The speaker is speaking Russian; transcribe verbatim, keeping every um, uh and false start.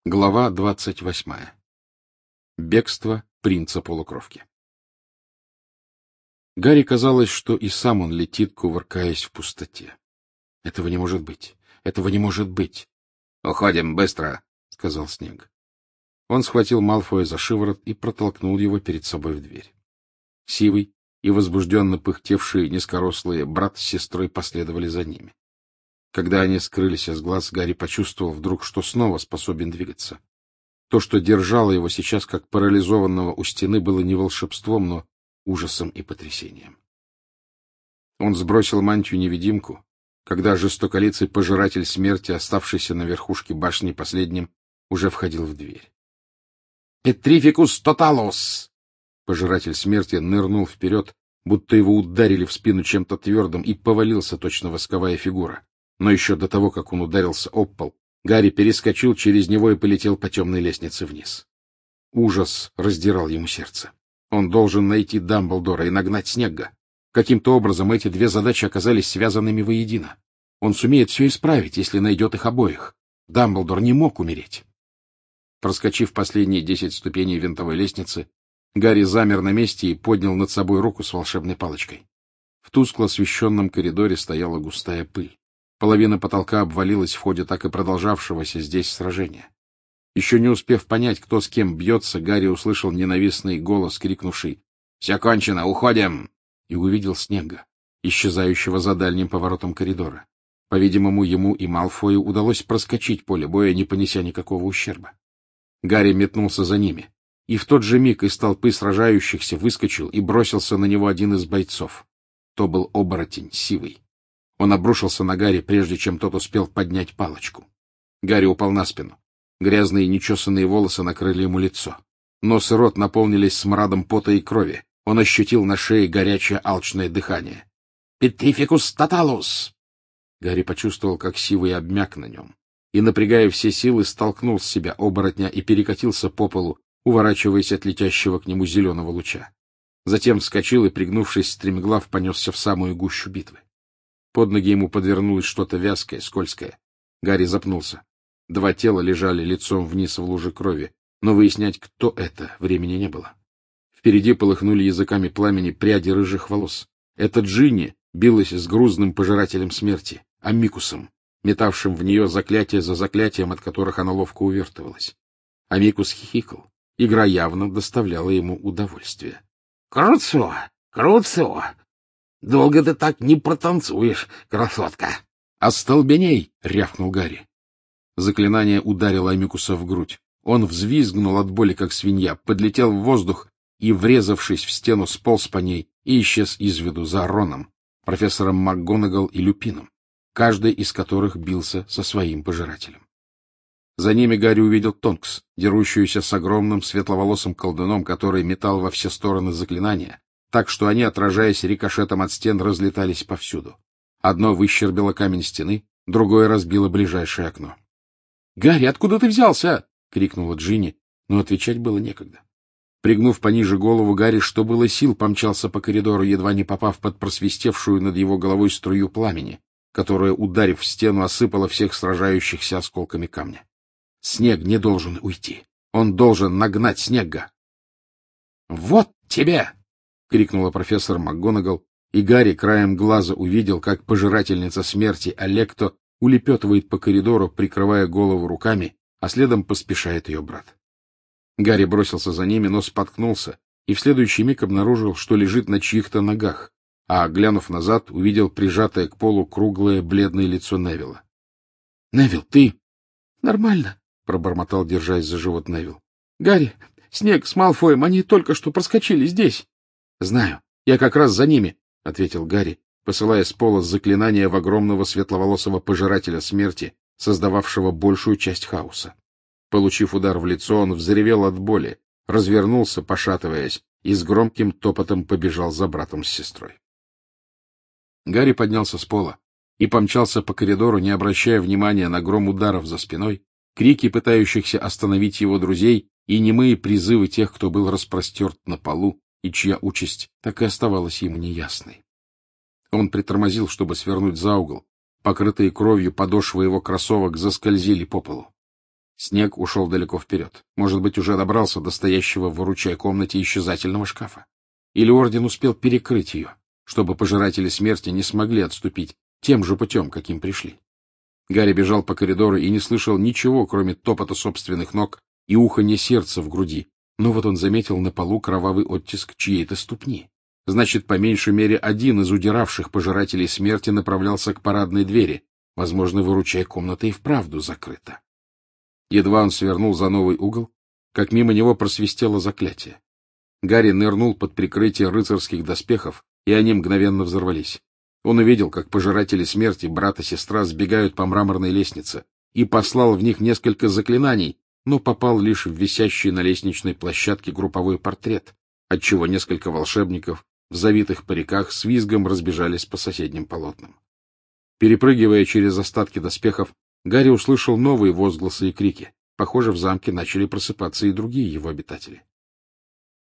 Глава двадцать восьмая. Бегство принца-полукровки. Гарри казалось, что и сам он летит, кувыркаясь в пустоте. Этого не может быть. Этого не может быть. — Уходим, быстро, — сказал Снег. Он схватил Малфоя за шиворот и протолкнул его перед собой в дверь. Сивый и возбужденно пыхтевшие низкорослые брат с сестрой последовали за ними. Когда они скрылись из глаз, Гарри почувствовал вдруг, что снова способен двигаться. То, что держало его сейчас как парализованного у стены, было не волшебством, но ужасом и потрясением. Он сбросил мантию-невидимку, когда жестоколицый пожиратель смерти, оставшийся на верхушке башни последним, уже входил в дверь. «Петрификус тоталус!» Пожиратель смерти нырнул вперед, будто его ударили в спину чем-то твердым, и повалился точно восковая фигура. Но еще до того, как он ударился об пол, Гарри перескочил через него и полетел по темной лестнице вниз. Ужас раздирал ему сердце. Он должен найти Дамблдора и нагнать Снегга. Каким-то образом эти две задачи оказались связанными воедино. Он сумеет все исправить, если найдет их обоих. Дамблдор не мог умереть. Проскочив последние десять ступеней винтовой лестницы, Гарри замер на месте и поднял над собой руку с волшебной палочкой. В тускло освещенном коридоре стояла густая пыль. Половина потолка обвалилась в ходе так и продолжавшегося здесь сражения. Еще не успев понять, кто с кем бьется, Гарри услышал ненавистный голос, крикнувший «Все кончено, уходим!» и увидел Снегга, исчезающего за дальним поворотом коридора. По-видимому, ему и Малфою удалось проскочить поле боя, не понеся никакого ущерба. Гарри метнулся за ними, и в тот же миг из толпы сражающихся выскочил и бросился на него один из бойцов. То был оборотень Сивый. Он обрушился на Гарри, прежде чем тот успел поднять палочку. Гарри упал на спину. Грязные нечесанные волосы накрыли ему лицо. Нос и рот наполнились смрадом пота и крови. Он ощутил на шее горячее алчное дыхание. «Петрификус тоталус!» Гарри почувствовал, как Сивый обмяк на нем, и, напрягая все силы, столкнул с себя оборотня и перекатился по полу, уворачиваясь от летящего к нему зеленого луча. Затем вскочил и, пригнувшись стремглав, понесся в самую гущу битвы. Под ноги ему подвернулось что-то вязкое, скользкое. Гарри запнулся. Два тела лежали лицом вниз в луже крови, но выяснять, кто это, времени не было. Впереди полыхнули языками пламени пряди рыжих волос. Это Джинни билась с грузным пожирателем смерти, Амикусом, метавшим в нее заклятие за заклятием, от которых она ловко увертывалась. Амикус хихикал. Игра явно доставляла ему удовольствие. — Круцо! Круцо! Долго ты так не протанцуешь, красотка! — Остолбеней! — рявкнул Гарри. Заклинание ударило Амикуса в грудь. Он взвизгнул от боли, как свинья, подлетел в воздух и, врезавшись в стену, сполз по ней и исчез из виду за Роном, профессором МакГонагал и Люпином, каждый из которых бился со своим пожирателем. За ними Гарри увидел Тонкс, дерущуюся с огромным светловолосым колдуном, который метал во все стороны заклинания, так что они, отражаясь рикошетом от стен, разлетались повсюду. Одно выщербило камень стены, другое разбило ближайшее окно. — Гарри, откуда ты взялся? — крикнула Джинни, но отвечать было некогда. Пригнув пониже голову, Гарри, что было сил, помчался по коридору, едва не попав под просвистевшую над его головой струю пламени, которая, ударив в стену, осыпала всех сражающихся осколками камня. Снег не должен уйти. Он должен нагнать Снегга. — Вот тебе! — крикнула профессор МакГонагал, и Гарри краем глаза увидел, как пожирательница смерти Алекто улепетывает по коридору, прикрывая голову руками, а следом поспешает ее брат. Гарри бросился за ними, но споткнулся, и в следующий миг обнаружил, что лежит на чьих-то ногах, а, глянув назад, увидел прижатое к полу круглое бледное лицо Невилла. — Невилл, ты... — Нормально, — пробормотал, держась за живот Невилл. — Гарри, Снег с Малфоем, они только что проскочили здесь. — Знаю, я как раз за ними, — ответил Гарри, посылая с пола заклинание в огромного светловолосого пожирателя смерти, создававшего большую часть хаоса. Получив удар в лицо, он взревел от боли, развернулся, пошатываясь, и с громким топотом побежал за братом с сестрой. Гарри поднялся с пола и помчался по коридору, не обращая внимания на гром ударов за спиной, крики пытающихся остановить его друзей и немые призывы тех, кто был распростерт на полу и чья участь так и оставалась ему неясной. Он притормозил, чтобы свернуть за угол. Покрытые кровью подошвы его кроссовок заскользили по полу. Снег ушел далеко вперед. Может быть, уже добрался до стоящего в выручай комнате исчезательного шкафа. Или орден успел перекрыть ее, чтобы пожиратели смерти не смогли отступить тем же путем, каким пришли. Гарри бежал по коридору и не слышал ничего, кроме топота собственных ног и уханья сердца в груди. Но вот он заметил на полу кровавый оттиск чьей-то ступни. Значит, по меньшей мере, один из удиравших пожирателей смерти направлялся к парадной двери. Возможно, выручай комната и вправду закрыта. Едва он свернул за новый угол, как мимо него просвистело заклятие. Гарри нырнул под прикрытие рыцарских доспехов, и они мгновенно взорвались. Он увидел, как пожиратели смерти, брат и сестра, сбегают по мраморной лестнице, и послал в них несколько заклинаний, но попал лишь в висящий на лестничной площадке групповой портрет, отчего несколько волшебников в завитых париках с визгом разбежались по соседним полотнам. Перепрыгивая через остатки доспехов, Гарри услышал новые возгласы и крики. Похоже, в замке начали просыпаться и другие его обитатели.